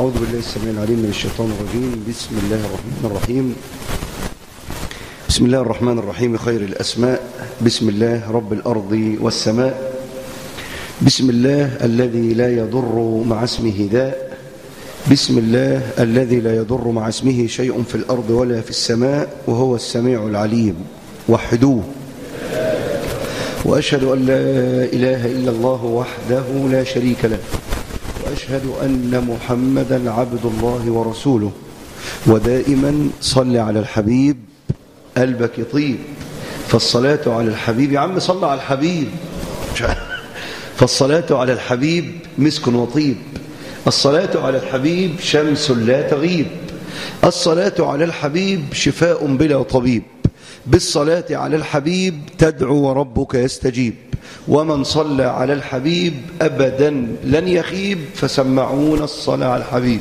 أعوذ بالله السميع العليم من الشيطان الرجيم. بسم الله الرحمن الرحيم. بسم الله الرحمن الرحيم. خير الأسماء بسم الله رب الأرض والسماء. بسم الله الذي لا يضر مع اسمه داء. بسم الله الذي لا يضر مع اسمه شيء في الأرض ولا في السماء وهو السميع العليم. وحدوه. وأشهد أن لا إله إلا الله وحده لا شريك له، وأشهد أن محمدا عبد الله ورسوله. ودائما صل على الحبيب قلبك يطيب، فالصلاة على الحبيب يا عم صل على الحبيب فالصلاة على الحبيب مسك وطيب. الصلاة على الحبيب شمس لا تغيب. الصلاة على الحبيب شفاء بلا طبيب. بالصلاة على الحبيب تدعو وربك يستجيب. ومن صلى على الحبيب أبدا لن يخيب، فسمعون الصلاة على الحبيب.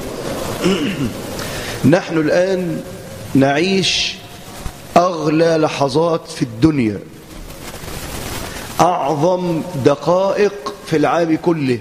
نحن الآن نعيش أغلى لحظات في الدنيا، أعظم دقائق في العام كله،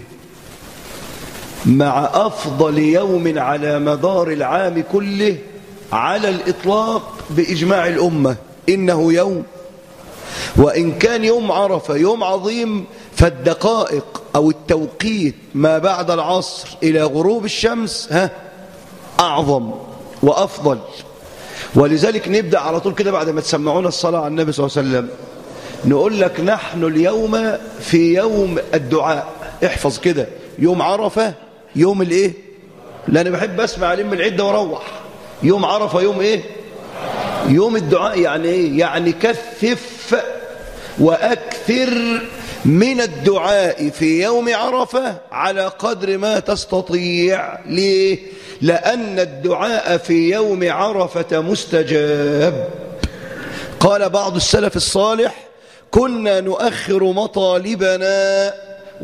مع أفضل يوم على مدار العام كله على الإطلاق بإجماع الأمة، إنه يوم، وإن كان يوم عرفة يوم عظيم، فالدقائق أو التوقيت ما بعد العصر إلى غروب الشمس أعظم وأفضل. ولذلك نبدأ على طول كده بعد ما تسمعون الصلاة على النبي صلى الله عليه وسلم نقول لك نحن اليوم في يوم الدعاء. احفظ كده، يوم عرفة يوم الايه؟ لأن بحب أسمع ألم العدة وروح. يوم عرفة يوم ايه؟ يوم الدعاء. يعني ايه؟ يعني كثف وأكثر من الدعاء في يوم عرفة على قدر ما تستطيع. ليه؟ لأن الدعاء في يوم عرفة مستجاب. قال بعض السلف الصالح: كنا نؤخر مطالبنا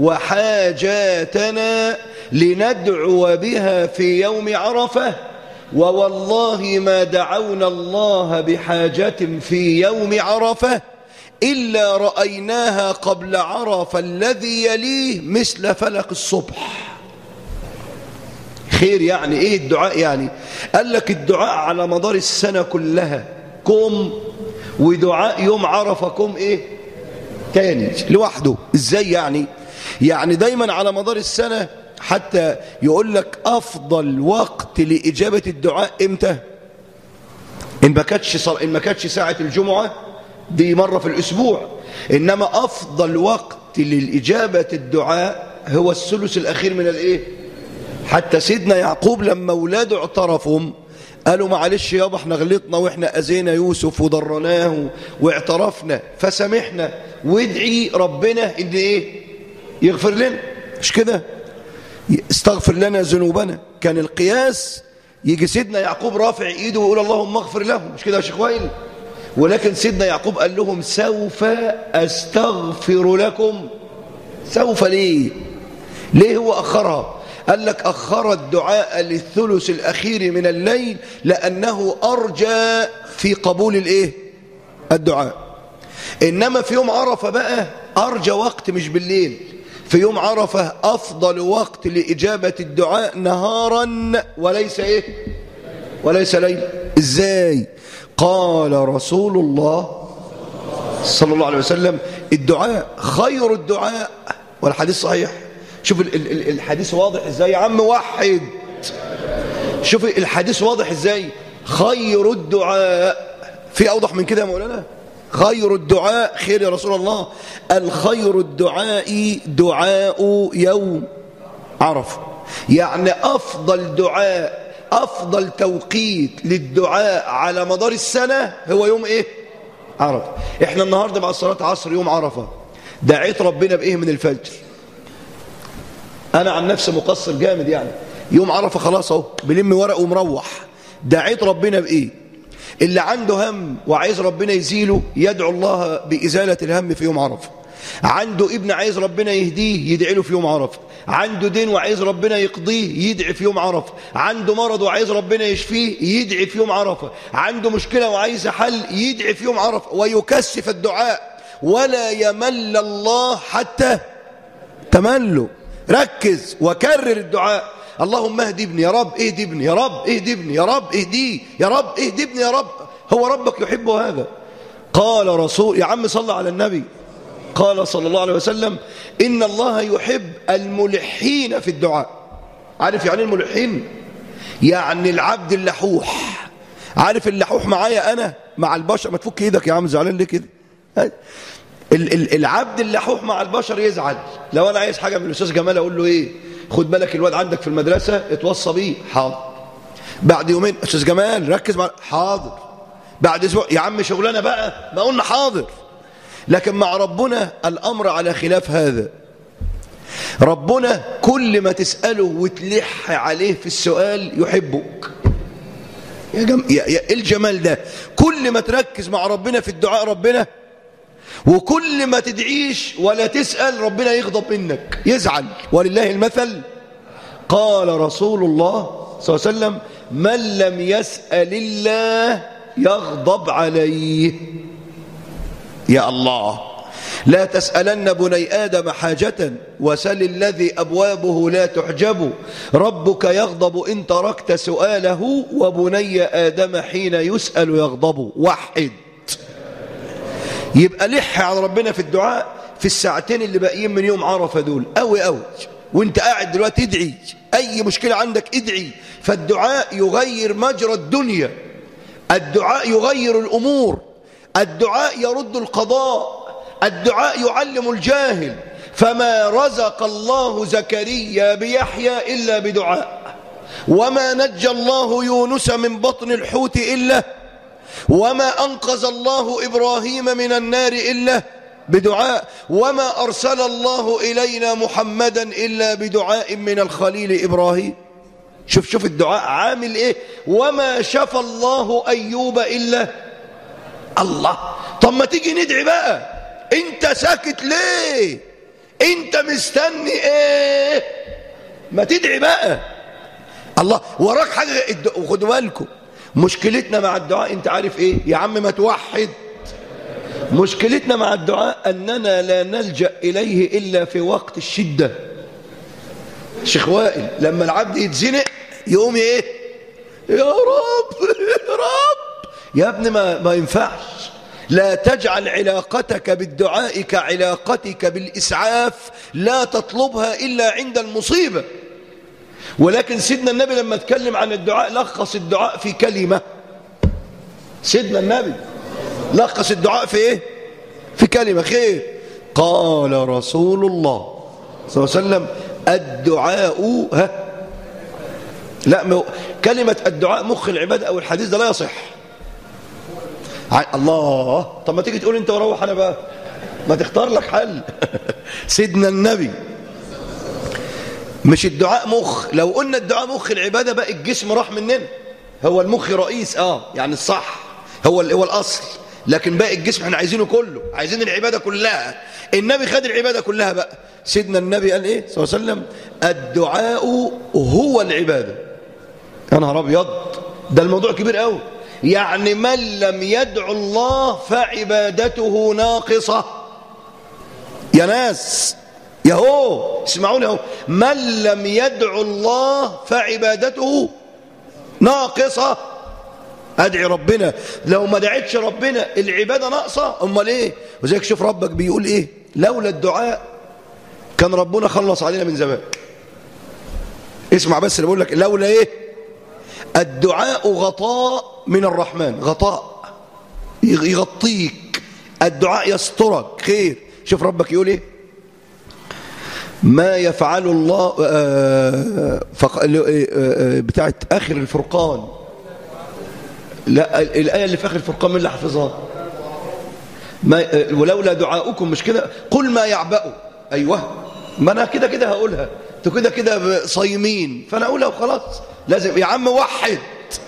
وحاجاتنا لندعو بها في يوم عرفة، ووالله ما دعونا الله بحاجة في يوم عرفة إلا رأيناها قبل عرفة الذي يليه مثل فلق الصبح. خير. يعني ايه الدعاء؟ يعني قال لك الدعاء على مدار السنة كلها كم، ودعاء يوم عرفة كم ايه تاني لوحده. ازاي يعني؟ يعني دايما على مدار السنة، حتى يقول لك أفضل وقت لإجابة الدعاء إمتى؟ إن ما كانتش ساعة الجمعة دي مرة في الأسبوع، إنما أفضل وقت للإجابة الدعاء هو الثلث الأخير من الإيه؟ حتى سيدنا يعقوب لما أولاده اعترفهم قالوا: معلش يابا احنا غلطنا واحنا أذينا يوسف وضرناه واعترفنا فسامحنا، وادعي ربنا إن إيه؟ يغفر لنا. مش كده؟ استغفر لنا ذنوبنا. كان القياس يجي سيدنا يعقوب رافع ايده ويقول: اللهم اغفر لهم. مش كده يا شيخ وائل؟ ولكن سيدنا يعقوب قال لهم: سوف استغفر لكم. سوف ليه؟ ليه هو أخرها؟ قال لك أخر الدعاء للثلث الأخير من الليل لأنه أرجى في قبول الإيه؟ الدعاء. إنما في يوم عرفة بقى أرجى وقت مش بالليل. في يوم عرفة أفضل وقت لإجابة الدعاء نهارا وليس إيه؟ وليس ليل. إزاي؟ قال رسول الله صلى الله عليه وسلم: الدعاء خير الدعاء. والحديث صحيح. شوف الحديث واضح إزاي يا عم وحد. شوف الحديث واضح إزاي. خير الدعاء، في أوضح من كده يا مولانا؟ خير الدعاء. خير يا رسول الله. الخير الدعاء دعاء يوم عرفة. يعني أفضل دعاء، أفضل توقيت للدعاء على مدار السنة هو يوم إيه؟ عرفة. إحنا النهاردة بعد صلاة عصر يوم عرفة دعيت ربنا بإيه من الفجر؟ أنا عن نفسي مقصر جامد يعني. يوم عرفة خلاص أهو بلم ورق ومروح. دعيت ربنا بإيه؟ اللي عنده هم وعايز ربنا يزيله يدعو الله بإزالة الهم في يوم عرفة. عنده ابن عايز ربنا يهديه يدعي له في يوم عرفة. عنده دين وعايز ربنا يقضيه يدعي في يوم عرفة. عنده مرض وعايز ربنا يشفيه يدعي في يوم عرفة. عنده مشكلة وعايز حل يدعي في يوم عرفة. ويكثف الدعاء ولا يمل الله حتى تمله. ركز وكرر الدعاء. اللهم اهدي ابني، يا رب اهدي ابني، يا رب اهدي ابني، يا رب اهديه، يا رب اهدي ابني، يا رب. هو ربك يحب هذا. قال رسول، يا عم صلى على النبي، قال صلى الله عليه وسلم: إن الله يحب الملحين في الدعاء. عارف يعني الملحين؟ يعني العبد اللحوح. عارف اللحوح معايا أنا مع البشر؟ ما تفك ايدك يا عم، زعلان ليه كده؟ العبد اللحوح مع البشر يزعل. لو أنا عايز حاجة من الأستاذ جمال أقول له إيه؟ خد بالك الواد عندك في المدرسة اتوصى بيه، حاضر. بعد يومين: أستاذ جمال ركز مع، حاضر. بعد أسبوع: يا عم شغلانة بقى، ما قلنا حاضر. لكن مع ربنا الأمر على خلاف هذا. ربنا كل ما تسأله وتلح عليه في السؤال يحبك. يا الجمال ده، كل ما تركز مع ربنا في الدعاء ربنا، وكل ما تدعيش ولا تسأل ربنا يغضب منك، يزعل. ولله المثل. قال رسول الله صلى الله عليه وسلم: من لم يسأل الله يغضب عليه. يا الله، لا تسألن بني آدم حاجة وسل الذي أبوابه لا تحجب، ربك يغضب إن تركت سؤاله، وبني آدم حين يسأل يغضب. وحد. يبقى لح على ربنا في الدعاء في الساعتين اللي باقيين من يوم عرفة دول، أوي أوي. وانت قاعد دلوقتي ادعي، أي مشكلة عندك ادعي. فالدعاء يغير مجرى الدنيا، الدعاء يغير الأمور، الدعاء يرد القضاء، الدعاء يعلم الجاهل. فما رزق الله زكريا بيحيى إلا بدعاء، وما نجى الله يونس من بطن الحوت إلا، وما أنقذ الله إبراهيم من النار إلا بدعاء، وما أرسل الله إلينا محمدا إلا بدعاء من الخليل إبراهيم. شوف الدعاء عامل إيه. وما شفى الله أيوب إلا الله. طب ما تيجي ندعي بقى، انت ساكت ليه؟ انت مستني ايه؟ ما تدعي بقى. الله وراك حاجة. وخدوا بالكم، مشكلتنا مع الدعاء انت عارف ايه يا عم؟ ما توحد. مشكلتنا مع الدعاء اننا لا نلجأ اليه الا في وقت الشدة. شيخ وائل لما العبد يتزنق يقوم ايه؟ يا رب يا رب. يا ابني ما ينفعش. لا تجعل علاقتك بالدعاء كعلاقتك بالإسعاف، لا تطلبها إلا عند المصيبة. ولكن سيدنا النبي لما اتكلم عن الدعاء لخص الدعاء في كلمة. سيدنا النبي لخص الدعاء في ايه؟ في كلمة. خير. قال رسول الله صلى الله عليه وسلم: الدعاء لا، كلمة الدعاء مخ العبادة، أو الحديث ده لا يصح. الله. طب ما تيجي تقول انت وروح انا بقى، ما تختار لك حل. سيدنا النبي مش الدعاء مخ. لو قلنا الدعاء مخ العبادة بقى الجسم راح مننا. هو المخ رئيس يعني الصح، هو الأصل، لكن باقي الجسم احنا عايزينه كله، عايزين العبادة كلها. النبي خد العبادة كلها بقى. سيدنا النبي قال ايه صلى الله عليه وسلم؟ الدعاء هو العبادة. يا نهار ابيض، ده الموضوع كبير قوي. يعني من لم يدعو الله فعبادته ناقصة. يا ناس يا هو اسمعوني اهو، من لم يدعو الله فعبادته ناقصة. ادعي ربنا، لو ما دعيتش ربنا العبادة ناقصة. امال ايه؟ وزيك شوف ربك بيقول ايه: لولا الدعاء كان ربنا خلص علينا من زمان. اسمع بس اللي بقول لك، لولا ايه؟ الدعاء غطاء من الرحمن، غطاء يغطيك، الدعاء يسترك. خير. شوف ربك يقول ايه: ما يفعل الله بتاعت آخر الفرقان. لا، الآية اللي في آخر الفرقان من اللي حفظها؟ ولولا دعاؤكم، مش كده؟ قل ما يعبأ. أيوه، ما أنا كده هقولها، انتوا كده صايمين، فأنا أقولها وخلاص. لازم يا عم وحد.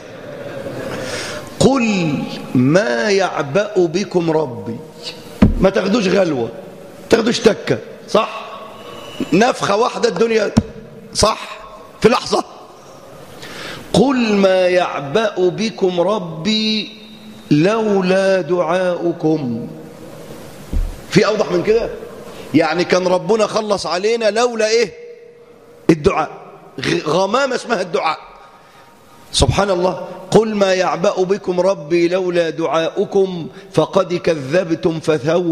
قل ما يعبأ بكم ربي. ما تاخدوش غلوة، تاخدوش تكة، صح؟ نفخة واحدة الدنيا، صح؟ في لحظة. قل ما يعبأ بكم ربي لولا دعاؤكم. في أوضح من كده؟ يعني كان ربنا خلص علينا لولا إيه؟ الدعاء. غمامة اسمها الدعاء. سبحان الله. قل ما يعبأ بكم ربي لولا دعاؤكم فقد كذبتم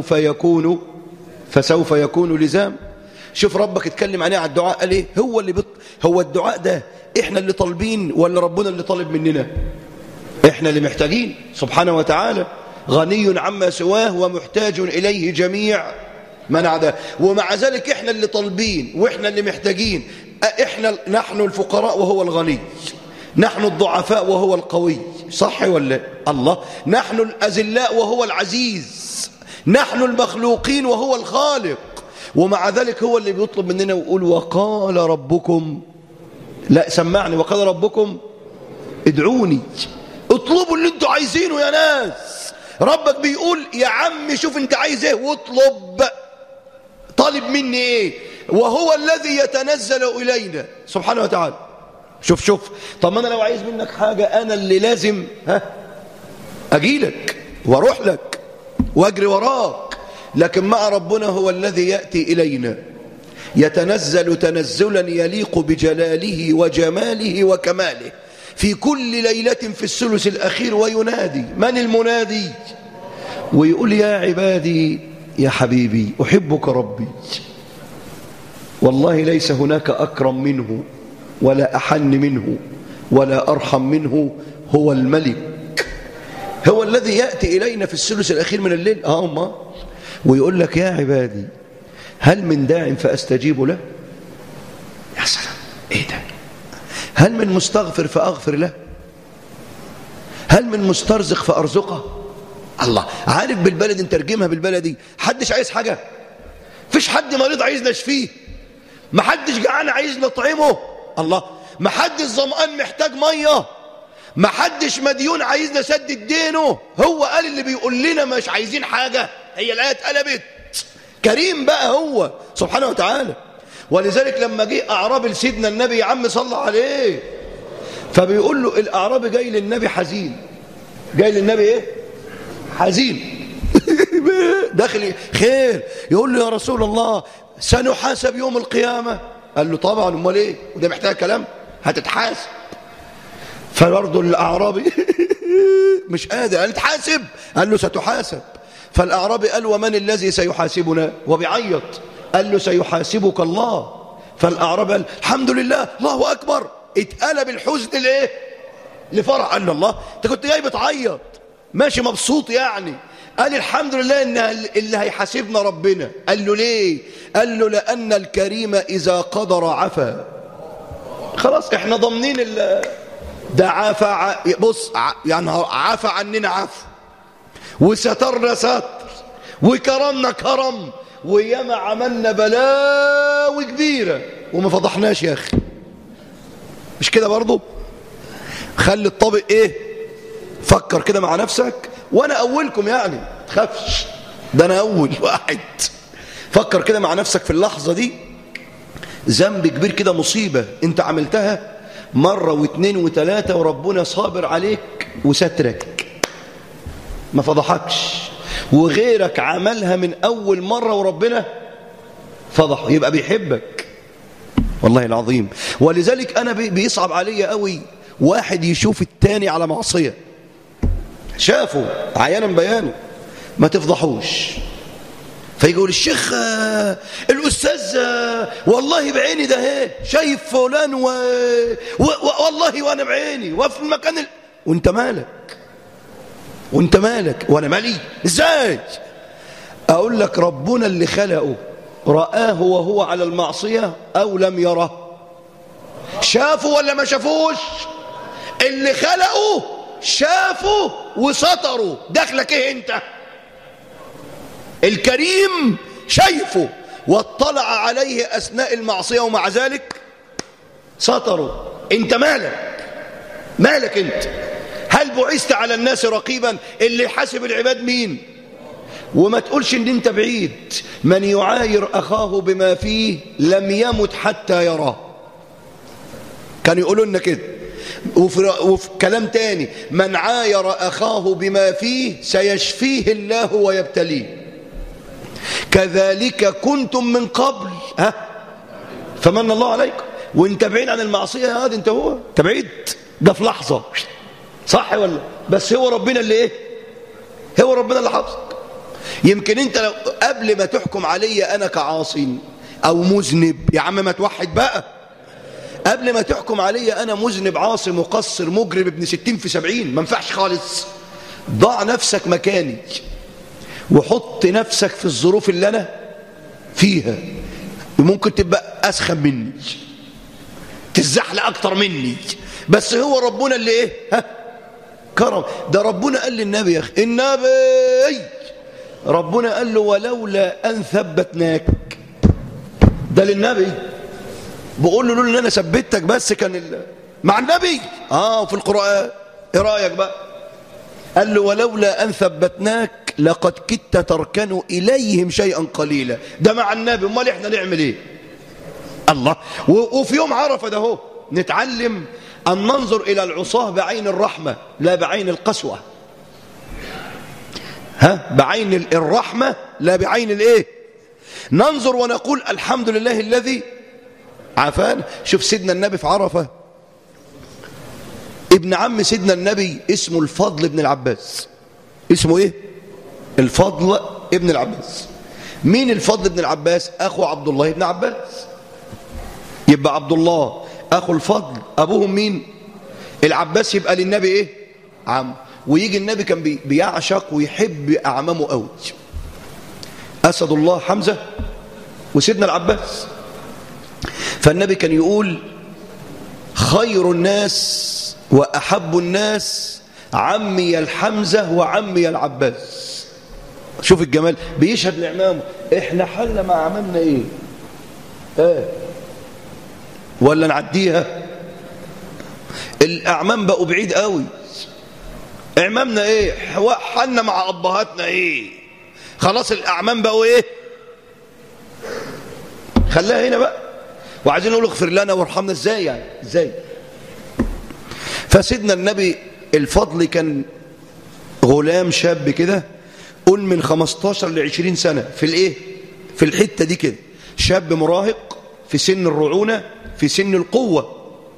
فسوف يكون لزام. شوف ربك اتكلم عليه على الدعاء، قال ايه؟ هو الدعاء ده احنا اللي طالبين ولا ربنا اللي طالب مننا؟ احنا اللي محتاجين سبحانه وتعالى، غني عما سواه ومحتاج إليه جميع من عداه، ومع ذلك احنا اللي طالبين واحنا اللي محتاجين. نحن الفقراء وهو الغني، نحن الضعفاء وهو القوي، صح ولا الله؟ نحن الأذلاء وهو العزيز، نحن المخلوقين وهو الخالق، ومع ذلك هو اللي بيطلب مننا ويقول وقال ربكم، لا سمعني، وقال ربكم ادعوني. اطلبوا اللي انتوا عايزينه يا ناس. ربك بيقول يا عم شوف انت عايز ايه واطلب، طالب مني ايه؟ وهو الذي يتنزل الينا سبحانه وتعالى. شوف طب ما انا لو عايز منك حاجة انا اللي لازم اجيلك واروح لك واجري وراك، لكن مع ربنا هو الذي يأتي الينا يتنزل تنزلا يليق بجلاله وجماله وكماله في كل ليلة في الثلث الأخير، وينادي. من المنادي؟ ويقول يا عبادي يا حبيبي أحبك ربي، والله ليس هناك أكرم منه ولا أحن منه ولا أرحم منه، هو الملك، هو الذي يأتي إلينا في الثلث الأخير من الليل. ويقول لك يا عبادي هل من داع فأستجيب له؟ يا سلام، إيه ده؟ هل من مستغفر فأغفر له؟ هل من مسترزق فأرزقه؟ الله. عارف بالبلد نترجمها بالبلدي، حدش عايز حاجة؟ فيش حد مريض عايز نشفيه؟ محدش جعان عايز نطعمه؟ الله. محدش ظمآن محتاج مية؟ محدش مديون عايز نسدد دينه؟ هو قال اللي بيقول لنا مش عايزين حاجة. هي الآية اتقلبت. كريم بقى هو سبحانه وتعالى. ولذلك لما جه أعرابي لسيدنا النبي، يا عم صلى عليه، فبيقول له الأعرابي جاي للنبي حزين. جاي للنبي ايه؟ حزين. داخل خير. يقول له يا رسول الله سنحاسب يوم القيامة. قال له طبعا، امال ايه؟ وده محتاج كلام؟ هتتحاسب. فبرضه الأعرابي مش قادر، قال تحاسب؟ قال له ستحاسب. فالأعرابي قال ومن الذي سيحاسبنا؟ وبيعيط. قال له سيحاسبك الله. فالأعرابي قال الحمد لله، الله أكبر. اتقلب الحزن لإيه؟ لفرح. قال له الله، انت كنت جاي بتعيط ماشي مبسوط يعني. قال الحمد لله ان اللي هيحاسبنا ربنا. قال له ليه؟ قال له لأن الكريم إذا قدر عفا. خلاص احنا ضامنين ده عفا. بص يعني عفا عننا عفو، وسترنا ستر، وكرمنا كرم، وياما عملنا بلاوي كبيرة وما فضحناش يا أخي. مش كده برضو؟ خلي الطابق ايه؟ فكر كده مع نفسك، وانا اولكم يعني تخافش، ده انا اول واحد. فكر كده مع نفسك في اللحظة دي، ذنب كبير كده، مصيبة انت عملتها مرة واثنين وثلاثة وربنا صابر عليك وسترك ما فضحكش، وغيرك عملها من اول مرة وربنا فضح، يبقى بيحبك والله العظيم. ولذلك انا بيصعب علي قوي واحد يشوف التاني على معصية، شافه عيانا بيانه، ما تفضحوش. فيقول الشيخ الأستاذ والله بعيني ده اهي شايف فلان والله وانا بعيني وفي المكان وانت مالك؟ وانت مالك وانا مالي؟ ازاي؟ اقول لك ربنا اللي خلقه رآه وهو على المعصية او لم يره؟ شافه ولا ما شافوش؟ اللي خلقه شافه وسطره، دخلك ايه انت؟ الكريم شايفه واطلع عليه اثناء المعصية ومع ذلك سطره. انت مالك؟ مالك انت؟ هل بعثت على الناس رقيبا؟ اللي يحاسب العباد مين؟ وما تقولش ان انت بعيد. من يعاير اخاه بما فيه لم يمت حتى يراه. كانوا يقولوا لنا كده. وفي كلام تاني، من عاير أخاه بما فيه سيشفيه الله ويبتليه. كذلك كنتم من قبل فمن الله عليكم. وانت بعيد عن المعصية هذه، انت هو انت بعيد، ده في لحظة، صح ولا؟ بس هو ربنا اللي ايه؟ هو ربنا اللي حافظك. يمكن انت لو قبل ما تحكم علي انا كعاصي او مذنب، يا عم ما توحد بقى، قبل ما تحكم علي انا مذنب عاصي مقصر مجرم ابن 60 في 70، ما ينفعش خالص. ضع نفسك مكاني وحط نفسك في الظروف اللي انا فيها. ممكن تبقى اسخن مني، تزحلق اكتر مني، بس هو ربنا اللي ايه؟ كرم. ده ربنا قال للنبي يا اخي، النبي ربنا قال له ولولا ان ثبتناك. ده للنبي بقول له لولا ان انا ثبتك بس كان مع النبي. في القرآن ايه رايك بقى؟ قال له ولولا ان ثبتناك لقد كدت تركنوا اليهم شيئا قليلا. ده مع النبي، امال احنا نعمل ايه؟ الله. وفي يوم عرفه ده هو نتعلم ان ننظر الى العصاه بعين الرحمه لا بعين القسوه. بعين الرحمه لا بعين الايه؟ ننظر ونقول الحمد لله الذي عافانا. شوف سيدنا النبي في عرفه، ابن عم سيدنا النبي اسمه الفضل بن العباس. اسمه ايه؟ الفضل ابن العباس. مين الفضل بن العباس؟ اخو عبد الله بن عباس. يبقى عبد الله اخو الفضل، ابوهم مين؟ العباس. يبقى للنبي ايه؟ عم. ويجي النبي كان بيعشق ويحب اعمامه قوي، اسد الله حمزه وسيدنا العباس. فالنبي كان يقول خير الناس واحب الناس عمي الحمزه وعمي العباس. شوف الجمال، بيشهد لعمامه. احنا حل مع عمامنا ايه؟ ولا نعديها؟ الاعمام بقوا بعيد قوي. اعمامنا ايه؟ حلنا مع ابهاتنا ايه؟ خلاص الاعمام بقوا ايه؟ خلاها هنا بقى، وعايزين نقول اغفر لنا وارحمنا. ازاي يعني؟ ازاي؟ فسيدنا النبي الفضل كان غلام شاب كده، قول من 15 ل 20 سنة في الايه؟ في الحتة دي كده، شاب مراهق في سن الرعونة، في سن القوة.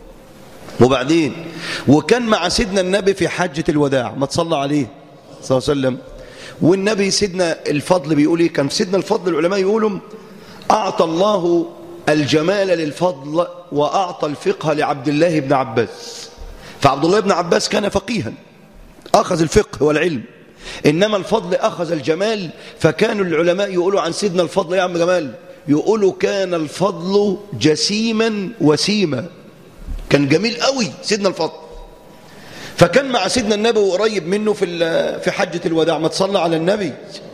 وبعدين وكان مع سيدنا النبي في حجة الوداع، ما تصلى عليه صلى الله عليه وسلم. والنبي سيدنا الفضل بيقول ايه؟ كان سيدنا الفضل العلماء يقولوا أعطى الله الجمال للفضل وأعطى الفقه لعبد الله بن عباس. فعبد الله بن عباس كان فقيها، أخذ الفقه والعلم، إنما الفضل أخذ الجمال. فكانوا العلماء يقولوا عن سيدنا الفضل يا عم جمال، يقولوا كان الفضل جسيما وسيما، كان جميل قوي سيدنا الفضل. فكان مع سيدنا النبي وقريب منه في حجة الوداع. ما تصلى على النبي؟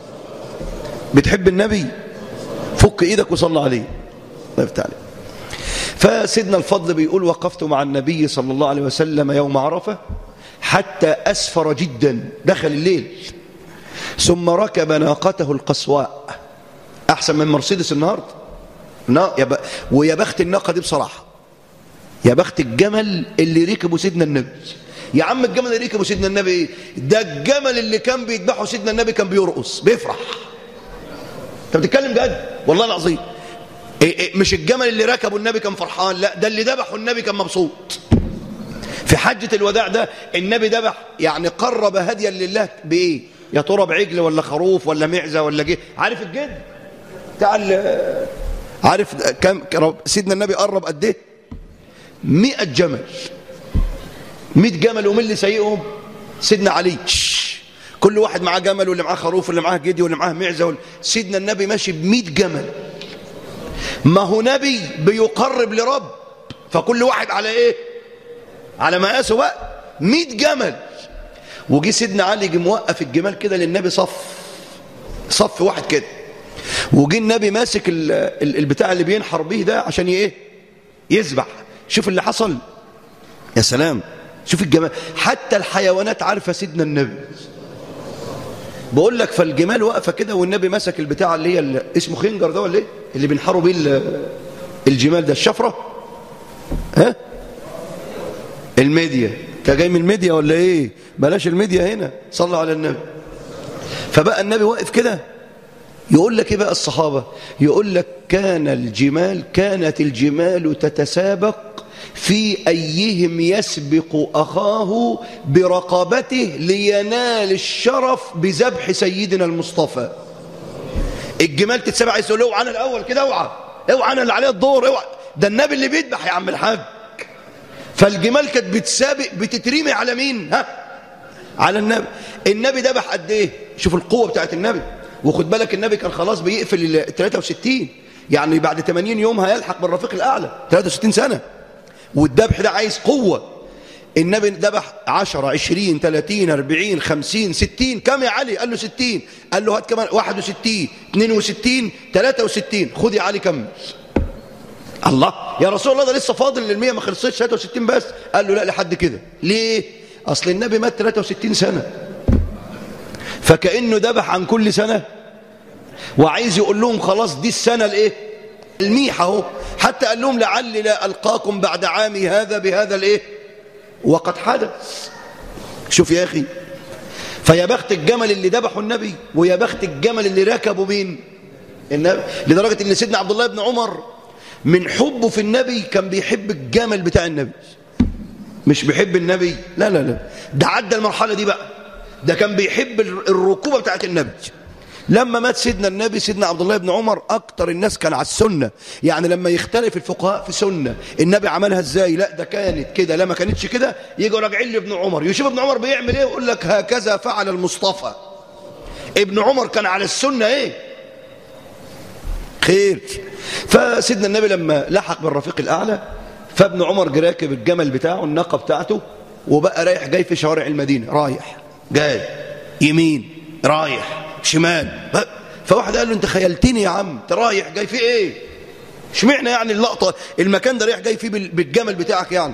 بتحب النبي؟ فك ايدك وصلى عليه، الله يفتح عليك. فسيدنا الفضل بيقول وقفت مع النبي صلى الله عليه وسلم يوم عرفة حتى أسفر جدا، دخل الليل، ثم ركب ناقته القصواء، أحسن من مرسيدس النهارده. ويا بخت الناقة دي بصراحة، يا بخت الجمل اللي ركبه سيدنا النبي. يا عم الجمل اللي ركبه سيدنا النبي ايه؟ ده الجمل اللي كان بيذبحه سيدنا النبي كان بيرقص بيفرح. انت بتتكلم جد والله العظيم. مش الجمل اللي ركبه النبي كان فرحان، لا ده اللي ذبحه النبي كان مبسوط. في حجة الوداع ده النبي ذبح، يعني قرب هديا لله بايه؟ يا ترى بعجل ولا خروف ولا معزه ولا جه؟ عارف الجد تعال، عارف كم سيدنا النبي قرب قد ايه؟ 100 جمل. 100 جمل. ومن اللي سايقهم؟ سيدنا علي. كل واحد معاه جمل، واللي معاه خروف، واللي معاه جدي، واللي معاه معزه. سيدنا النبي ماشي ب100 جمل. ما هو نبي بيقرب لرب، فكل واحد على ايه؟ على مقاسه بقى. 100 جمل. وجي سيدنا علي جه موقف الجمال كده للنبي، صف واحد كده. وجي النبي ماسك البتاع اللي بينحر به ده عشان ايه؟ يذبح. شوف اللي حصل، يا سلام، شوف الجمال. حتى الحيوانات عارفه سيدنا النبي. بقول لك فالجمال واقفه كده، والنبي مسك البتاع اللي هي اسمه خنجر ده ولا ايه؟ اللي بينحروا بيه الجمال ده، الشفره، الميديا. انت جاي من الميديا ولا ايه؟ بلاش الميديا هنا، صلوا على النبي. فبقى النبي واقف كده يقول لك ايه بقى الصحابة؟ يقول لك كانت الجمال تتسابق في أيهم يسبق أخاه برقبته لينال الشرف بذبح سيدنا المصطفى. الجمال تتسابق، عايز يقول له اوعى انا الاول كده، اوعى انا اللي عليه الدور، اوعى ده النبي اللي بيذبح يا عم الحاج. فالجمال كانت بتسابق، بتترمي على مين؟ على النبي ذبح قد ايه؟ شوف القوة بتاعت النبي. وخد بالك النبي كان خلاص بيقفل 63، يعني بعد 80 يوم هيلحق بالرفيق الأعلى، 63 سنة. والذبح ده عايز قوة. النبي ذبح 10 20 30 40 50 60. كم يا علي؟ قال له 60. قال له هات كمان 61 62 63. خد يا علي كمل. الله يا رسول الله، ده لسه فاضل لل100 ما خلصتش، 63 بس. قال له لا لحد كده. ليه؟ أصل النبي مات 63 سنة، فكأنه ذبح عن كل سنة، وعايز يقول لهم خلاص دي السنة الايه؟ الميحة اهو. حتى قال لهم لعلي لا ألقاكم بعد عامي هذا بهذا الايه؟ وقد حدث. شوف يا أخي، فيا بخت الجمل اللي ذبحوا النبي، ويا بخت الجمل اللي ركبوا مين؟ النبي. لدرجة ان سيدنا عبد الله بن عمر من حبه في النبي كان بيحب الجمل بتاع النبي، مش بيحب النبي، لا لا لا، ده عدى المرحلة دي بقى، ده كان بيحب الركوبة بتاعت النبي. لما مات سيدنا النبي، سيدنا عبد الله بن عمر أكتر الناس كان على السنة. يعني لما يختلف الفقهاء في سنة النبي عملها ازاي، لا ده كانت كده، لا ما كانتش كده، يجوا راجعين لابن عمر، يشوف ابن عمر بيعمل ايه ويقول لك هكذا فعل المصطفى. ابن عمر كان على السنة ايه؟ خير. فسيدنا النبي لما لحق بالرفيق الأعلى، فابن عمر جه راكب الجمل بتاعه، الناقة بتاعته، وبقى رايح جاي في شوارع المدينة، رايح جاي يمين رايح شمال. فواحد قال له انت خيلتني يا عم، انت رايح جاي في ايه؟ اشمعنى يعني اللقطة المكان ده رايح جاي فيه بالجمل بتاعك يعني؟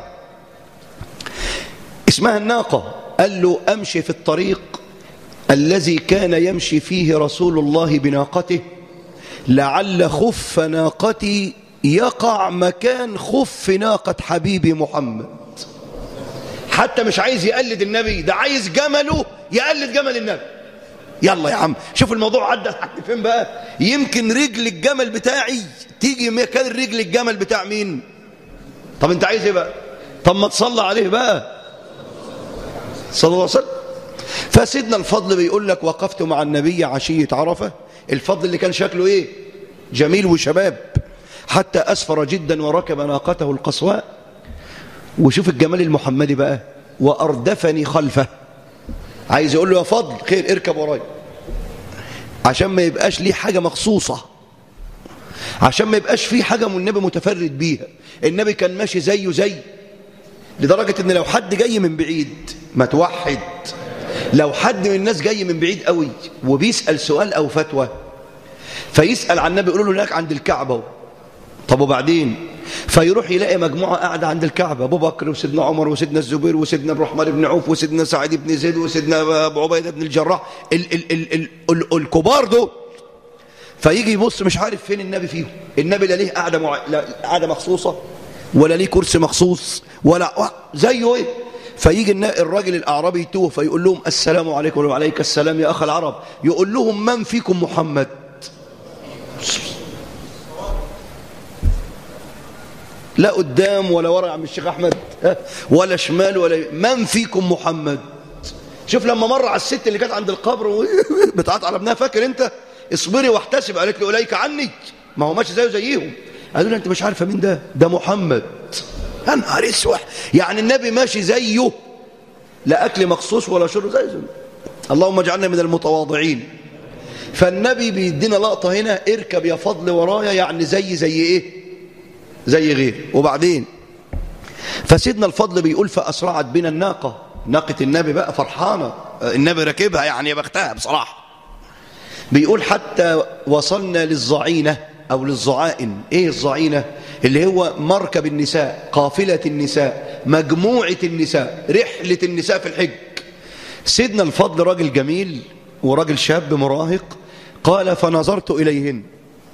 اسمها الناقة. قال له امشي في الطريق الذي كان يمشي فيه رسول الله بناقته، لعل خف ناقتي يقع مكان خف ناقة حبيبي محمد. حتى مش عايز يقلد النبي، ده عايز جمله يقلد جمل النبي. يلا يا عم شوف الموضوع عدى لحد فين بقى. يمكن رجل الجمل بتاعي تيجي مكان رجل الجمل بتاع مين؟ طب انت عايز ايه بقى؟ طب ما تصلى عليه بقى صلى الله عليه وسلم. فسيدنا الفضل بيقول لك وقفت مع النبي عشية عرفة. الفضل اللي كان شكله ايه؟ جميل وشباب، حتى أسفر جدا وركب ناقته القصواء. وشوف الجمال المحمدي بقى، وأردفني خلفه. عايز يقول له يا فضل خير اركب وراي، عشان ما يبقاش ليه حاجة مخصوصة، عشان ما يبقاش فيه حاجة من النبي متفرد بيها. النبي كان ماشي زي لدرجة ان لو حد جاي من بعيد، ما توحد، لو حد من الناس جاي من بعيد قوي وبيسأل سؤال او فتوى، فيسأل عن النبي، يقولوا له هناك عند الكعبة. طب وبعدين؟ فيروح يلاقي مجموعة قاعدة عند الكعبة، أبو بكر وسيدنا عمر وسيدنا الزبير وسيدنا الرحمن بن عوف وسيدنا سعيد بن زيد وسيدنا أبو عبيدة بن الجراح، الكبار دول. فيجي يبص مش عارف فين النبي فيهم. النبي لا ليه قاعدة مخصوصة، ولا ليه كرسي مخصوص، ولا زيه ايه. فيجي الراجل الأعرابي يتوه، فيقول لهم السلام عليكم. وعليك السلام يا أخ العرب. يقول لهم من فيكم محمد؟ لا قدام ولا ورا يا عم الشيخ أحمد، ولا شمال ولا من فيكم محمد. شوف لما مر على الست اللي كانت عند القبر بتعاط على ابنها، فاكر انت؟ اصبري واحتسب. قالت له اليك عني، ما هو ماشي زيهم. قالوا له انت مش عارفه مين ده؟ ده محمد. يا نهار اسود، يعني النبي ماشي زيه، لا اكل مخصوص ولا شرب زيه. اللهم اجعلنا من المتواضعين. فالنبي بيدينا لقطه هنا، اركب يا فضل ورايا، يعني زي ايه؟ زي غير. وبعدين فسيدنا الفضل بيقول فأسرعت بنا الناقة، ناقة النبي بقى فرحانة، النبي راكبها يعني يا بختها بصراحة. بيقول حتى وصلنا للظعينة أو للظعائن. إيه الظعينة؟ اللي هو مركب النساء، قافلة النساء، مجموعة النساء، رحلة النساء في الحج. سيدنا الفضل راجل جميل وراجل شاب مراهق. قال فنظرت إليهن.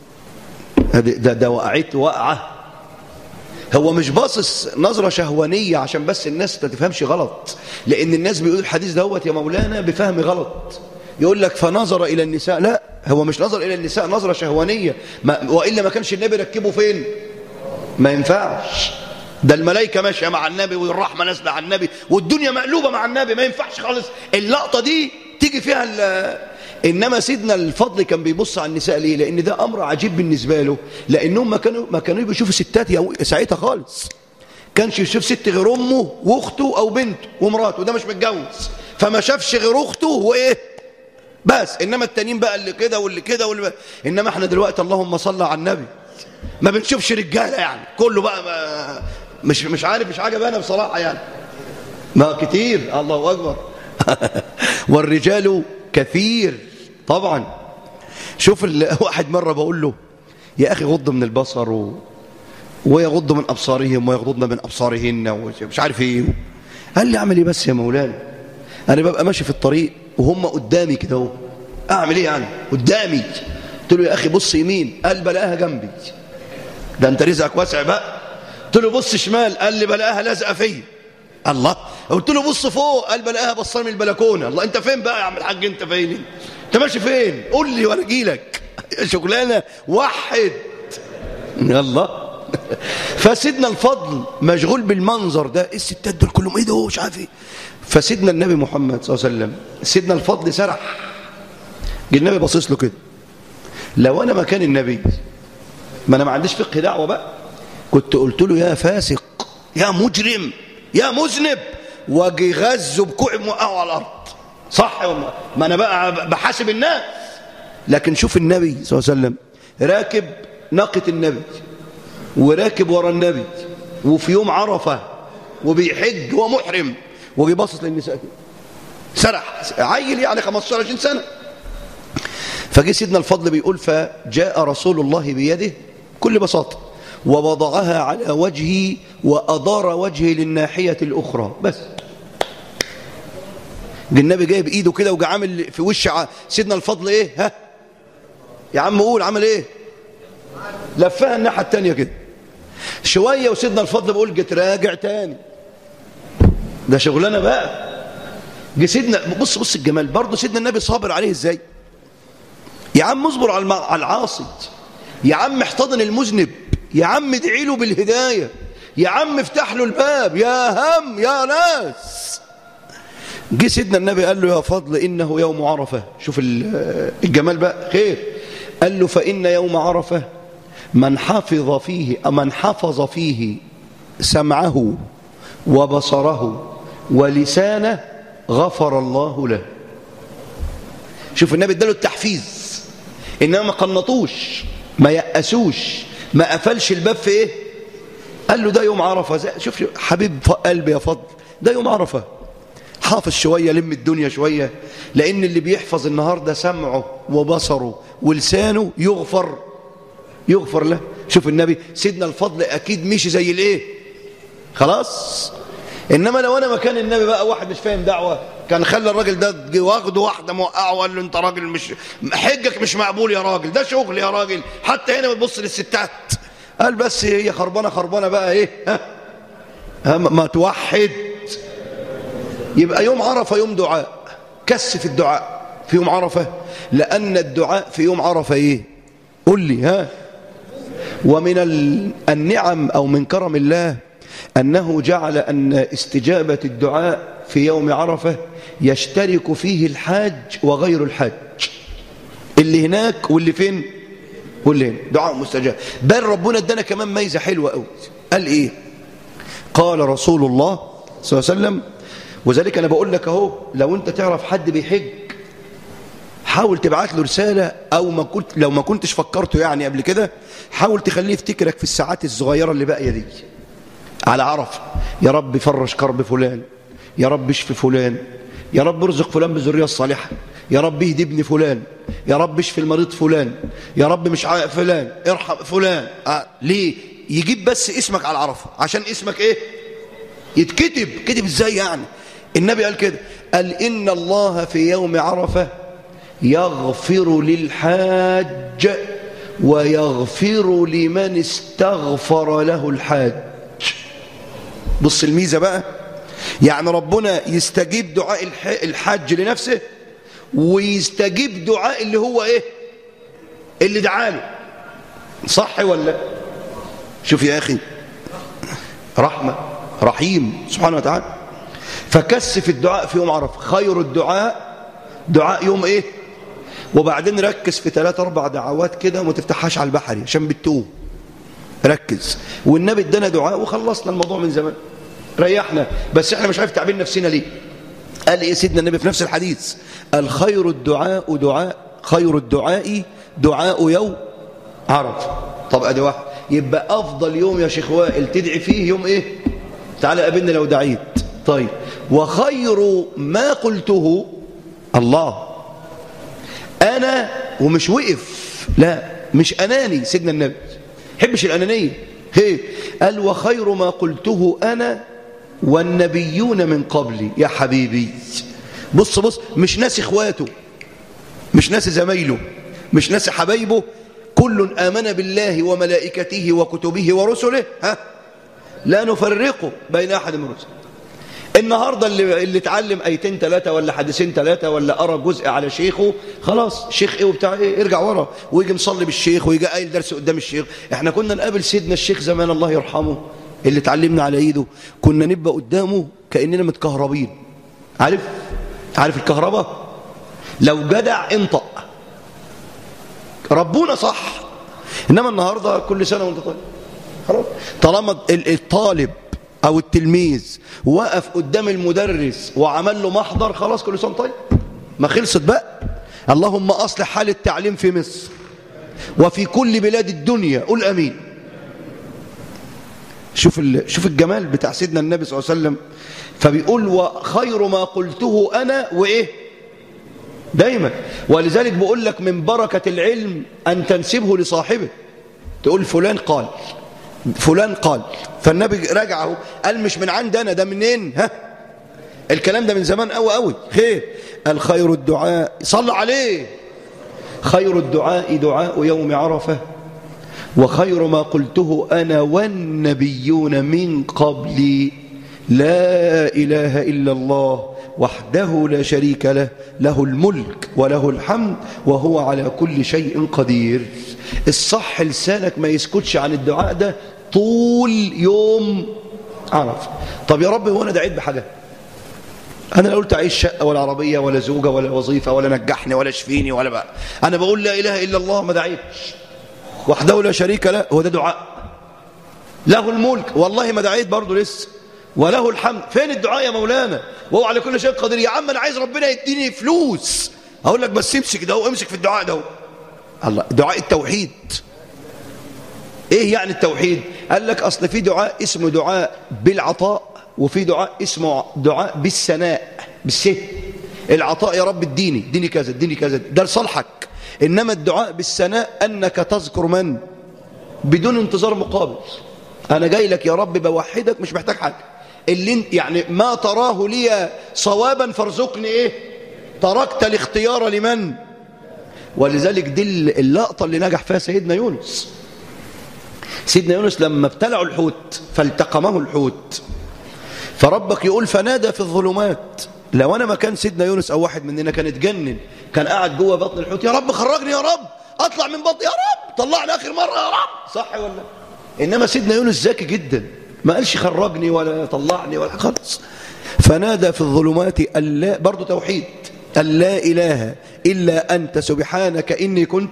ده وقعت وقعة. هو مش باصص نظرة شهوانية عشان بس الناس ما تفهمش غلط، لأن الناس بيقول الحديث دوت يا مولانا بفهم غلط. يقول لك فنظر إلى النساء، لا، هو مش نظر إلى النساء نظرة شهوانية، وإلا ما كانش النبي ركبه فين؟ ما ينفعش. ده الملائكة ماشية مع النبي والرحمة نازلة على النبي والدنيا مقلوبة مع النبي، ما ينفعش خالص اللقطة دي تيجي فيها إنما سيدنا الفضل كان بيبص على النساء ليه؟ لأن ده أمر عجيب بالنسبة له، لأنهم ما كانوا بيشوفوا ستات ساعتها خالص. كانش يشوف ست غير أمه وأخته أو بنته ومراته، ده مش متجوز فما شافش غير أخته وإيه بس. إنما التانيين بقى اللي كده واللي كده واللي إنما إحنا دلوقتي اللهم صل على النبي ما بنشوفش رجالة يعني، كله بقى مش عارف، مش عجب أنا بصراحة يعني، ما كتير الله أكبر والرجال كثير طبعا. شوف واحد مرة بقول له يا أخي غض من البصر ويغض من أبصارهم ويغضضن من أبصارهن ومش عارف إيه. قال لي أعمل إيه بس يا مولانا؟ أنا ببقى ماشي في الطريق وهم قدامي كده اهو، أعمل إيه يعني قدامي؟ قلت له يا أخي بص يمين، قال بلاقاها جنبي. ده أنت رزقك واسع بقى. قلت له بص شمال، قال لي بلاقاها لازقة فيا. الله. قلت له بص فوق، قال بلاقاها بصاني من البلكونة. الله، أنت فين بقى يا عم الحاج؟ أنت فين؟ أنت ماشي فين؟ قول لي وأنا أجي لك. شغلانة وحد الله. فسيدنا الفضل مشغول بالمنظر ده، الستات دول كلهم ايه ده مش عارف ايه. فسيدنا النبي محمد صلى الله عليه وسلم سيدنا الفضل سرح، جه النبي باصص له كده. لو انا مكان النبي، ما انا ما عنديش فقه دعوه بقى، كنت قلت له يا فاسق يا مجرم يا مذنب، واجي غزه بكوع موقعه على الارض، صح ولا ما انا بقى بحاسب الناس. لكن شوف النبي صلى الله عليه وسلم راكب ناقة النبي وراكب ورا النبي وفي يوم عرفة وبيحج ومحرم وجي باصص للنساء كده، سرح عيل يعني 15-20 سنة. فجي سيدنا الفضل بيقول فجاء رسول الله بيده كل بساطة ووضعها على وجهي وأدار وجهي للناحية الأخرى بس. جه النبي جاي بإيده كده وجا عامل في وش سيدنا الفضل إيه؟ ها يا عم قول عمل إيه؟ لفها الناحية التانية كده شوية، وسيدنا الفضل بيقول جيت راجع تاني. ده شغلنا بقى. جه سيدنا بص الجمال برضه، سيدنا النبي صابر عليه ازاي. يا عم اصبر على العاصي، يا عم احتضن المذنب، يا عم ادعي له بالهداية، يا عم افتح له الباب، يا هم يا ناس. جه سيدنا النبي قال له يا فضل إنه يوم عرفة. شوف الجمال بقى خير. قال له فإن يوم عرفة من حفظ فيه سمعه وبصره ولسانه غفر الله له. شوف النبي اداله التحفيز، انما ما قنطوش ما يأسوش ما قفلش الباب في ايه. قال له ده يوم عرفة. شوف حبيب قلبي يا فضل، ده يوم عرفة، حافظ شوية لم الدنيا شوية، لأن اللي بيحفظ النهاردة سمعه وبصره ولسانه يغفر له. شوف النبي سيدنا الفضل أكيد مشي زي الايه خلاص. إنما لو أنا مكان النبي بقى واحد مش فاهم دعوة كان خلى الراجل ده واخده واحدة موقعه وقال له أنت راجل مش حجك مش مقبول يا راجل، ده شغل يا راجل. حتى هنا بتبص للستات، قال بس هي خربانة بقى إيه ما توحد. يبقى يوم عرفة يوم دعاء، كثف الدعاء في يوم عرفة، لأن الدعاء في يوم عرفة إيه؟ قل لي ومن النعم أو من كرم الله أنه جعل أن استجابة الدعاء في يوم عرفة يشترك فيه الحاج وغير الحاج، اللي هناك واللي فين واللي هنا دعاء مستجاب. بل ربنا ادانا كمان ميزة حلوة قوي. قال إيه؟ قال رسول الله صلى الله عليه وسلم، وذلك أنا بقول لك أهو، لو أنت تعرف حد بيحج حاول تبعت له رسالة، أو لو ما كنتش فكرته يعني قبل كده حاول تخليه يفتكرك في الساعات الصغيرة اللي باقية دي على عرفة. يا رب فرج كرب فلان، يا رب اشفي فلان، يا رب ارزق فلان بالذرية الصالحة، يا رب اهدي ابن فلان، يا رب اشفي المريض فلان، يا رب مش عارف فلان، ارحم فلان. ليه؟ يجيب بس اسمك على عرفة عشان اسمك ايه كتب ازاي يعني. النبي قال كده، قال إن الله في يوم عرفة يغفر للحاج ويغفر لمن استغفر له الحاج. بص الميزة بقى، يعني ربنا يستجيب دعاء الحاج لنفسه ويستجيب دعاء اللي هو ايه اللي دعاله، صح ولا؟ شوف يا أخي، رحمة رحيم سبحانه وتعالى. فكثف الدعاء في يوم عرفة. خير الدعاء دعاء يوم ايه؟ وبعدين ركز في 3-4 دعوات كده وما تفتحهاش على البحري عشان بتتوه. ركز. والنبي ادانا دعاء وخلصنا الموضوع من زمان، ريحنا. بس احنا مش عارف تعبين نفسنا ليه. قال ايه سيدنا النبي في نفس الحديث؟ خير الدعاء دعاء يوم عرفة. طب ادي واحد. يبقى افضل يوم يا شيخ وائل تدعي فيه يوم ايه؟ تعالى قابلنا لو دعيت. طيب، وخير ما قلته الله. انا ومش وقف، لا مش اناني سيدنا النبي، حبش الانانيه. قال وخير ما قلته انا والنبيون من قبلي. يا حبيبي بص، مش ناس اخواته، مش ناس زمايله، مش ناس حبايبه، كل آمن بالله وملائكته وكتبه ورسله لا نفرقه بين أحد من رسله. النهاردة اللي اتعلم آيتين 3 ولا حديثين 3 ولا قرأ جزء على شيخه، خلاص شيخ ايه وبتاع ايه، ارجع ورا ويجي مصلي بالشيخ ويجي قايل درس قدام الشيخ. احنا كنا نقابل سيدنا الشيخ زمان الله يرحمه اللي اتعلمنا على ايده، كنا نبقى قدامه كأننا متكهربين. عارف الكهرباء؟ لو جدع انطق ربنا صح. انما النهارده كل سنه وانت طيب، خلاص. طالما الطالب او التلميذ وقف قدام المدرس وعمل له محضر، خلاص كل سنه طيب، ما خلصت بقى. اللهم اصلح حال التعليم في مصر وفي كل بلاد الدنيا، قل امين. شوف الجمال بتاع سيدنا النبي صلى الله عليه وسلم. فبيقول وخير ما قلته انا وايه دايما. ولذلك بقول لك من بركة العلم أن تنسبه لصاحبه، تقول فلان قال. فالنبي رجعه قال مش من عند أنا، ده منين؟ الكلام ده من زمان قوي. الخير الدعاء، صلى عليه، خير الدعاء دعاء يوم عرفة، وخير ما قلته أنا والنبيون من قبلي لا إله إلا الله وحده لا شريك له، له الملك وله الحمد وهو على كل شيء قدير. الصح لسانك ما يسكتش عن الدعاء ده طول يوم عرفة. طب يا رب هو أنا دعيت بحاجة؟ أنا لا قلت عايز شقة ولا عربية ولا زوجة ولا وظيفة ولا نجحني ولا شفيني ولا بقى. أنا بقول لا إله إلا الله، ما دعيتش. وحده لا شريك له، هو ده دعاء؟ له الملك، والله ما دعيت برضه لسه. وله الحمد، فين الدعاء يا مولانا؟ وهو على كل شيء قدير. يا عم انا عايز ربنا يديني فلوس، اقول لك بس امسك ده امسك في الدعاء ده. الله، دعاء التوحيد. ايه يعني التوحيد؟ قال لك اصل في دعاء اسمه دعاء بالعطاء، وفي دعاء اسمه دعاء بالثناء بالسه. العطاء يا رب اديني كذا اديني كذا، ده لصالحك. انما الدعاء بالثناء انك تذكر من بدون انتظار مقابل. انا جاي لك يا رب بوحدك، مش محتاج حاجه. اللي يعني ما تراه لي صوابا فارزقني ايه؟ تركت الاختيار لمن؟ ولذلك دي اللقطه اللي نجح فيها سيدنا يونس. سيدنا يونس لما ابتلعوا الحوت فالتقمه الحوت، فربك يقول فنادى في الظلمات. لو انا مكان سيدنا يونس او واحد مننا كان اتجنن، كان قاعد جوه بطن الحوت، يا رب خرجني، يا رب اطلع من بطن، يا رب طلعني اخر مره يا رب، صح ولا؟ انما سيدنا يونس ذكي جدا، ما قالش خرجني ولا طلعني ولا خالص. فنادى في الظلمات ألا، برضو توحيد، ألا إله إلا أنت سبحانك إني كنت.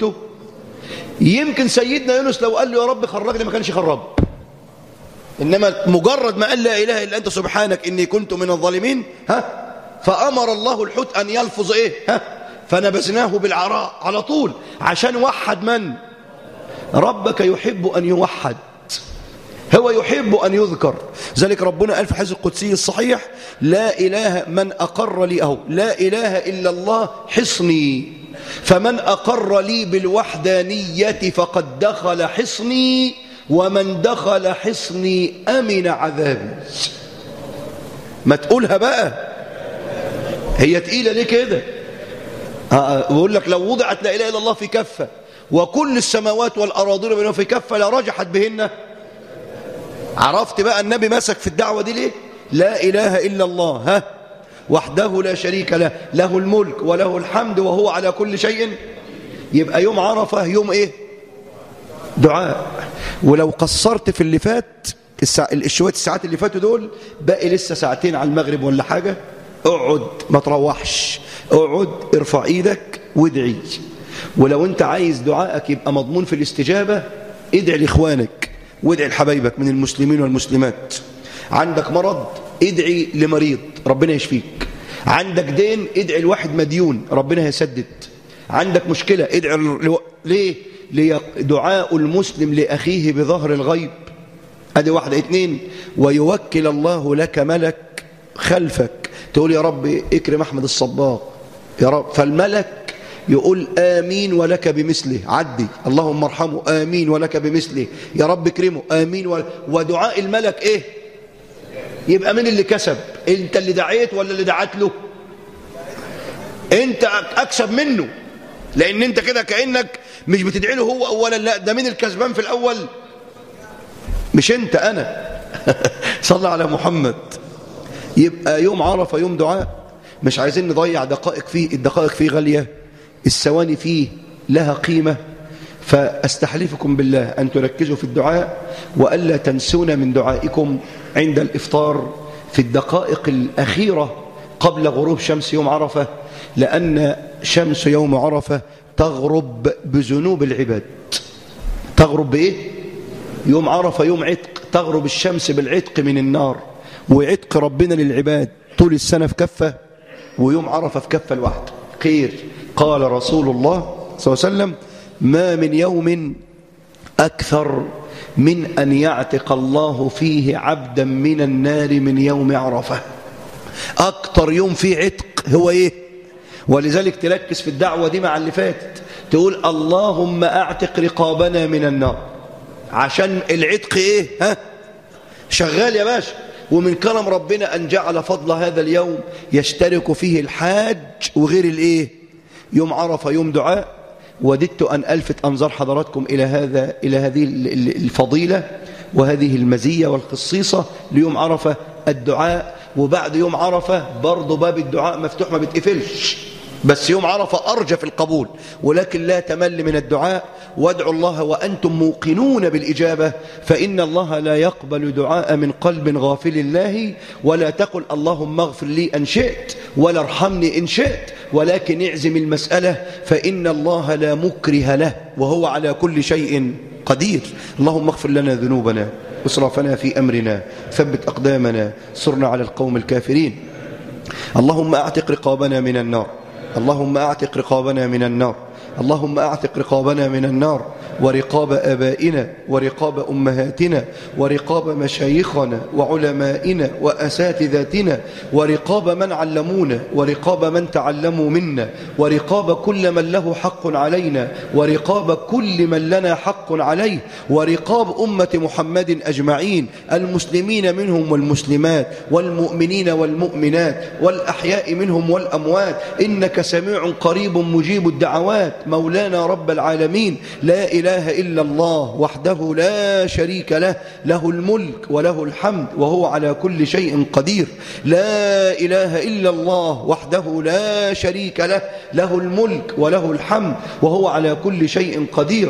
يمكن سيدنا يونس لو قال له يا رب خرجني ما كانش خرج، إنما مجرد ما قال لا إله إلا أنت سبحانك إني كنت من الظالمين فأمر الله الحوت أن يلفظ إيه فنبذناه بالعراء على طول، عشان وحد من؟ ربك يحب أن يوحد، هو يحب أن يذكر. ذلك ربنا قال في الحديث القدسي الصحيح لا إله من أقر لي، أهو لا إله إلا الله حصني، فمن أقر لي بالوحدانية فقد دخل حصني، ومن دخل حصني أمن عذابي. ما تقولها بقى، هي تقيلة ليه كده؟ بقول لك لو وضعت لا إله إلا الله في كفة وكل السماوات والأراضين بينهم في كفة لرجحت بهن. عرفت بقى النبي مسك في الدعوة دي ليه؟ لا إله إلا الله وحده لا شريك له، له الملك وله الحمد وهو على كل شيء. يبقى يوم عرفة يوم إيه؟ دعاء. ولو قصرت في اللي فات شوية الساعات اللي فاتوا دول، باقي لسه ساعتين على المغرب ولا حاجة، اقعد ما تروحش، اقعد ارفع ايدك وادعي. ولو انت عايز دعائك يبقى مضمون في الاستجابة، ادعي لاخوانك وادعي لحبايبك من المسلمين والمسلمات. عندك مرض ادعي لمريض ربنا يشفيك. عندك دين ادعي لواحد مديون ربنا يسدد. عندك مشكلة ادعي ليه؟ دعاء المسلم لأخيه بظهر الغيب. ادي واحدة. اتنين، ويوكل الله لك ملك خلفك تقول يا رب اكرم أحمد الصباغ يا رب، فالملك يقول آمين ولك بمثله. عدي اللهم ارحمه آمين ولك بمثله، يا رب اكرمه آمين ودعاء الملك ايه؟ يبقى من اللي كسب؟ انت اللي دعيت ولا اللي دعت له؟ انت اكسب منه، لان انت كده كأنك مش بتدعي له هو اولا، لا ده من الكسبان في الاول مش انت، انا. صلى على محمد. يبقى يوم عرفة يوم دعاء، مش عايزين نضيع دقائق فيه. الدقائق فيه غالية، الثواني فيه لها قيمة. فأستحلفكم بالله أن تركزوا في الدعاء، وألا تنسون من دعائكم عند الإفطار في الدقائق الأخيرة قبل غروب شمس يوم عرفة، لأن شمس يوم عرفة تغرب بذنوب العباد. تغرب بإيه؟ يوم عرفة يوم عتق، تغرب الشمس بالعتق من النار، وعتق ربنا للعباد طول السنة في كفة، ويوم عرفة في كفة الواحدة خير. قال رسول الله صلى الله عليه وسلم: ما من يوم أكثر من أن يعتق الله فيه عبدا من النار من يوم عرفة. أكثر يوم فيه عتق هو إيه؟ ولذلك تركز في الدعوة دي مع اللي فاتت، تقول اللهم أعتق رقابنا من النار، عشان العتق إيه؟ ها؟ شغال يا باشا. ومن كرم ربنا أن جعل فضل هذا اليوم يشترك فيه الحاج وغير الإيه؟ يوم عرفة يوم دعاء. وددت أن ألفت أنظار حضراتكم إلى هذه الفضيلة وهذه المزية والخصيصة ليوم عرفة، الدعاء. وبعد يوم عرفة برضو باب الدعاء مفتوح ما بتقفلش، بس يوم عرفة أرجى في القبول، ولكن لا تمل من الدعاء. وادعوا الله وأنتم موقنون بالإجابة، فإن الله لا يقبل دعاء من قلب غافل الله. ولا تقل اللهم اغفر لي إن شئت ولا ارحمني إن شئت، ولكن اعزم المسألة، فإن الله لا مكره له وهو على كل شيء قدير. اللهم اغفر لنا ذنوبنا واسرافنا في أمرنا، ثبت أقدامنا، صرنا على القوم الكافرين. اللهم أعتق رقابنا من النار، اللهم أعتق رقابنا من النار، اللهم أعتق رقابنا من النار، ورقاب آبائنا ورقاب أمهاتنا ورقاب مشايخنا وعلمائنا وأساتذتنا، ورقاب من علمونا ورقاب من تعلموا منا، ورقاب كل من له حق علينا ورقاب كل من لنا حق عليه، ورقاب أمة محمد أجمعين، المسلمين منهم والمسلمات، والمؤمنين والمؤمنات، والأحياء منهم والأموات، إنك سميع قريب مجيب الدعوات. مولانا رب العالمين، لا إله إلا الله وحده لا شريك له، له الملك وله الحمد وهو على كل شيء قدير. لا إله إلا الله وحده لا شريك له، له الملك وله الحمد وهو على كل شيء قدير.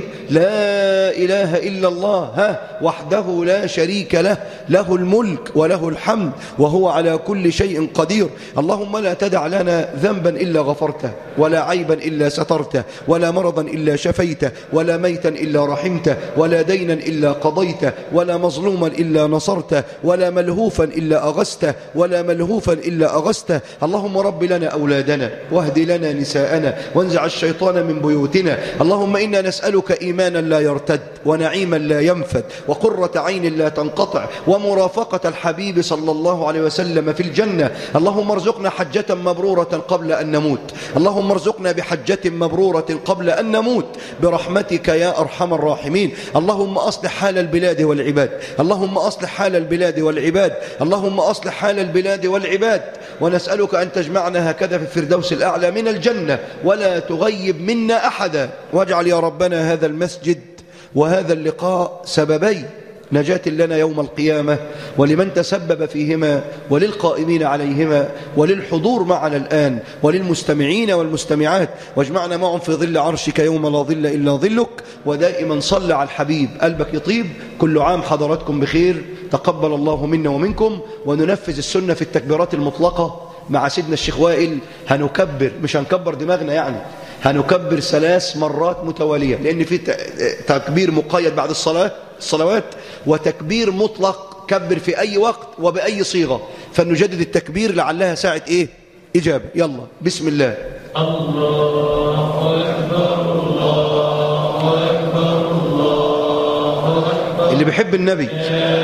لا إله إلا الله وحده لا شريك له، له الملك وله الحمد وهو على كل شيء قدير. اللهم لا تدع لنا ذنبا إلا غفرته، ولا عيبا إلا سترته، ولا مرضا إلا شفيته، ولا ميتا إلا رحمته، ولا دينا إلا قضيته، ولا مظلوما إلا نصرته، ولا ملهوفا إلا أغسته، ولا ملهوفا إلا أغسته. اللهم رب لنا أولادنا، واهد لنا نساءنا، وانزع الشيطان من بيوتنا. اللهم إنا نسألك إيمانا لا يرتد، ونعيما لا ينفد، وقرة عين لا تنقطع، ومرافقة الحبيب صلى الله عليه وسلم في الجنة. اللهم ارزقنا حجة مبرورة قبل أن نموت، اللهم ارزقنا بحجة مبرورة قبل أن نموت برحمتك يا أرحم الراحمين. اللهم أصلح حال البلاد والعباد، اللهم أصلح حال البلاد والعباد، اللهم أصلح حال البلاد والعباد. ونسألك أن تجمعنا هكذا في الفردوس الأعلى من الجنة، ولا تغيب منا أحدا. واجعل يا ربنا هذا المسجد وهذا اللقاء سببي نجاة لنا يوم القيامة ولمن تسبب فيهما وللقائمين عليهما وللحضور معنا الآن وللمستمعين والمستمعات، واجمعنا معهم في ظل عرشك يوم لا ظل إلا ظلك. ودائما صل على الحبيب قلبك يطيب. كل عام حضراتكم بخير، تقبل الله منا ومنكم. وننفذ السنة في التكبيرات المطلقة مع سيدنا الشيخ وائل. هنكبر، مش هنكبر دماغنا يعني، هنكبر 3 مرات متوالية، لأن في تكبير مقيد بعد الصلوات وتكبير مطلق كبر في أي وقت وبأي صيغة. فنجدد التكبير لعلها ساعة إيه؟ إجابة. يلا بسم الله. الله أكبر الله أكبر الله أكبر. اللي بيحب النبي لا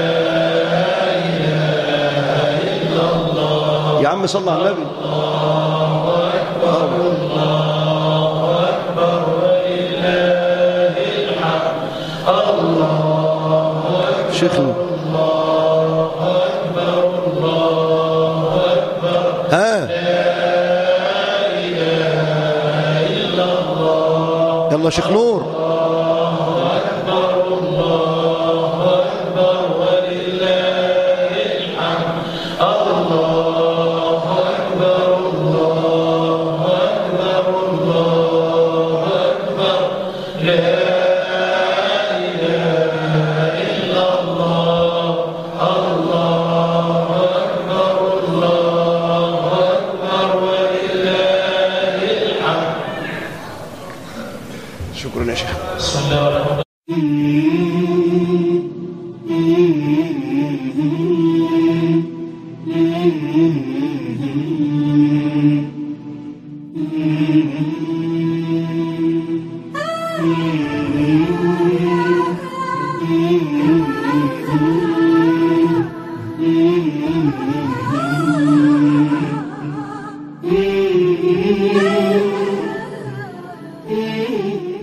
إله إلا الله. يا عم صل على النبي. الله أكبر الله أكبر ولله الحمد. الله أكبر شيخنا. الله أكبر الله أكبر. ها لا إله إلا الله. يلا شيخ نور. الله أكبر الله أكبر ولله الحمد. الله أكبر الله أكبر الله أكبر لا إله إلا الله. الله أكبر الله أكبر ولله الحمد. شكرا يا شيخ. Mm-hmm.